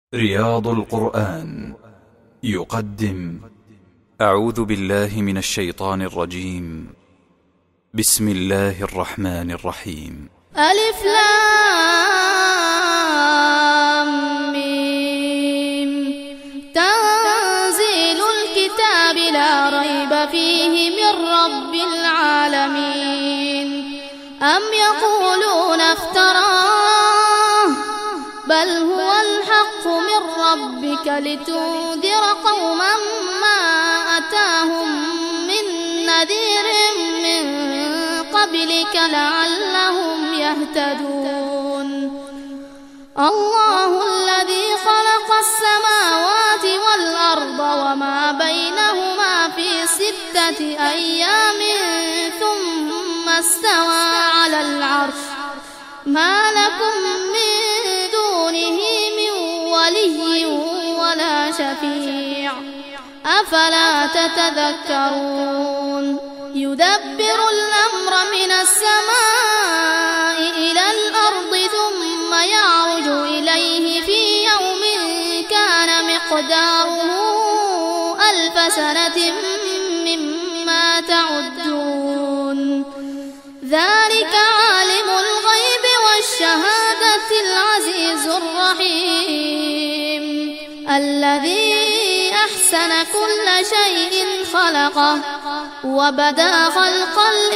رياض القرآن يقدم أعوذ بالله من الشيطان الرجيم. بسم الله الرحمن الرحيم. ألف لام ميم. تنزيل الكتاب لا ريب فيه من رب العالمين. أم يقولون افتراه بل هو الحق من ربك لتنذر قوما ما أتاهم من نذير من قبلك لعلهم يهتدون. الله الذي خلق السماوات والأرض وما بينهما في 6 أيام ثم استوى على العرش. ما لكم من دونه من ولي ولا شفيع أفلا تتذكرون. يدبر الأمر من السماء إلى الأرض ثم يعرج إليه في يوم كان مقداره 1000 سنة مما تعدون. ذلك عالم الغيب والشهادة العزيز الرحيم الذي أحسن كل شيء خلقه وبدأ خلق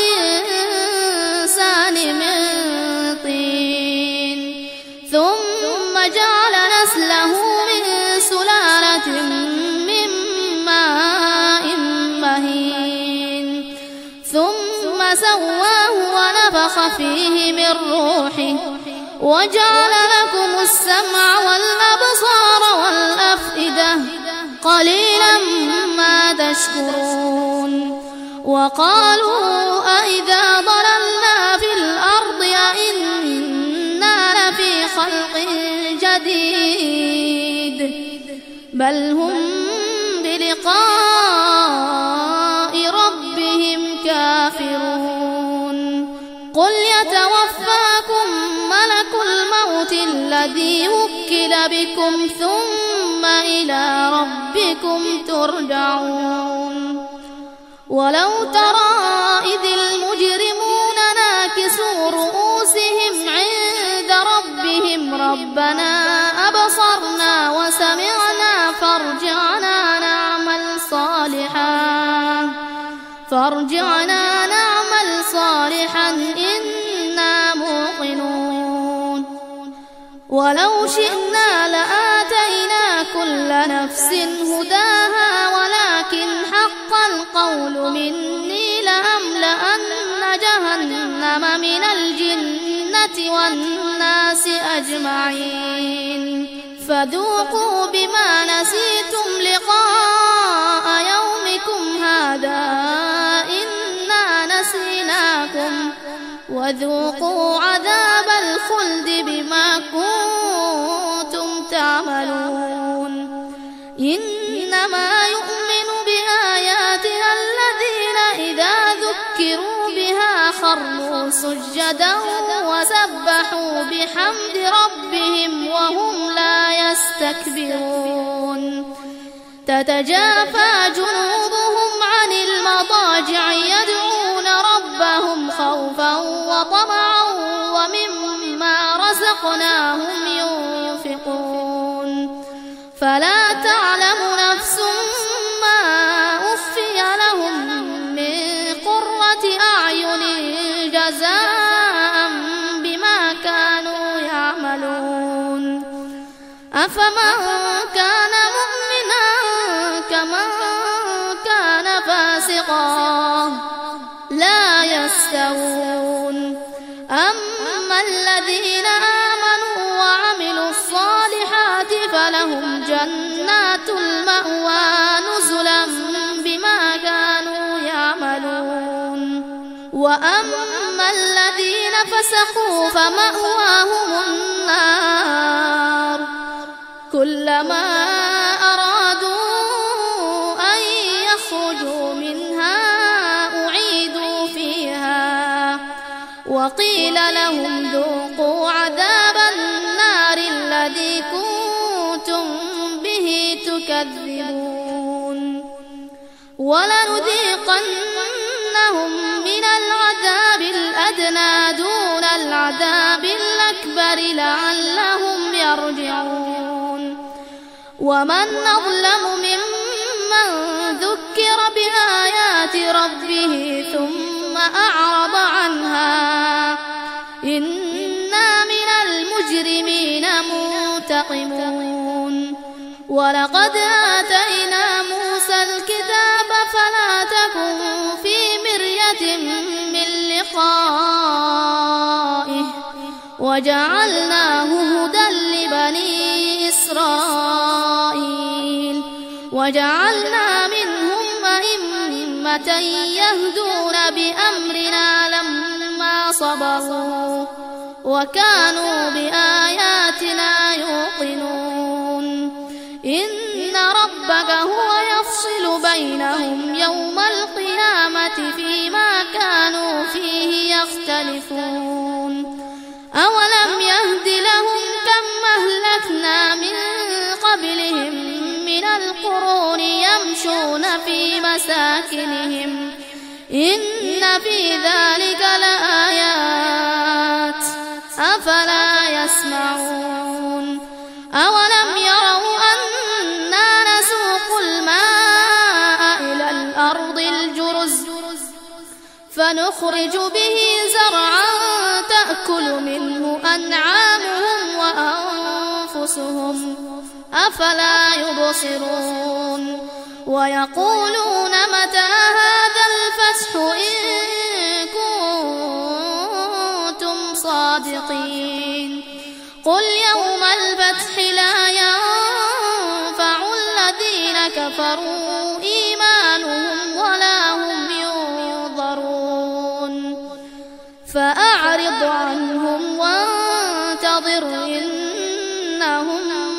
الإنسان من طين ثم جعل نسله من سلالة من ماء مهين ثم سواه ونفخ فيه من روحه وجعل لكم السمع والأبصار والأفئدة قليلا ما تشكرون. وقالوا أئذا ضللنا في الأرض أئنا لفي خلق جديد بل هم بلقاء ربهم كافرون. قل يتوفاكم ملك الموت الذي وكل بكم ثم إلى ربكم ترجعون. ولو ترى إذ المجرمون ناكسوا رؤوسهم عند ربهم ربنا أبصرنا وسمعنا فارجعنا نعمل صالحا إنا موقنون. ولو شئنا لآتينا كل نفس هداها ولكن حق القول مني لأملأن جهنم من الجنة والناس أجمعين. فذوقوا بما نسيتم لقاء يومكم هذا إنا نسيناكم وذوقوا عذاب الخلد بما كنتم تعملون. إنما يؤمن بآياتنا الذين إذا ذكروا بها خروا سجدا وسبحوا بحمد ربهم وهم لا يستكبرون. تتجافى جنوبهم عن المضاجع يدعون ربهم خوفا وطمعا ومما رزقناهم ينفقون. فلا تعلم نفس ما أخفي لهم من قرة أعين جزاء بما كانوا يعملون. أفمن كان مؤمنا كمن كان فاسقا لا يستوون. أما الذين آمنوا وعملوا الصالحات فلهم جنات المأوى نزلا بما كانوا يعملون. وأما الذين فسقوا فمأواهم النار كلما أرادوا أن يخرجوا منها أعيدوا فيها وقيل لهم ذوقوا عذاب النار الذي كنتم تكذبون ولنذيقنهم من العذاب الأدنى دون العذاب الأكبر لعلهم يرجعون ومن أظلم ممن ذكر بآيات ربه ثم أعرض عنها إنا من المجرمين منتقمون ولقد آتينا موسى الكتاب فلا تكن في مرية من لقائه وجعلناه هدى لبني إسرائيل وجعلنا منهم أئمة يهدون بأمرنا لما صبروا وكانوا بآياتنا يوقنون إن ربك هو يفصل بينهم يوم القيامة فيما كانوا فيه يختلفون أولم يهد لهم كم أهلكنا من قبلهم من القرون يمشون في مساكنهم إن في ذلك لآيات أفلا يسمعون أولم يروا أنا نسوق الماء إلى الأرض الجرز فنخرج به زرعا تأكل منه أنعامهم وأنفسهم أفلا يبصرون ويقولون متى هذا الفتح إن كنتم صادقين قل يوم الفتح لا ينفع الذين كفروا إيمانهم ولا هم ينظرون فأعرض عنهم وانتظر إنهم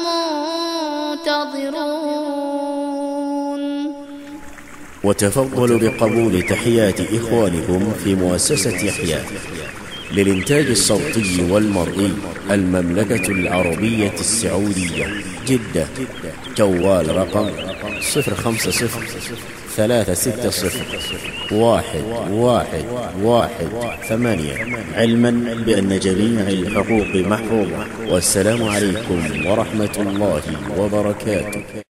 منتظرون. وتفضلوا بقبول تحيات إخوانكم في مؤسسة يحيى للإنتاج الصوتي والمرئي المملكة العربية السعودية جدة جوال رقم 050-360-1118 علما بأن جميع الحقوق محفوظة. والسلام عليكم ورحمة الله وبركاته.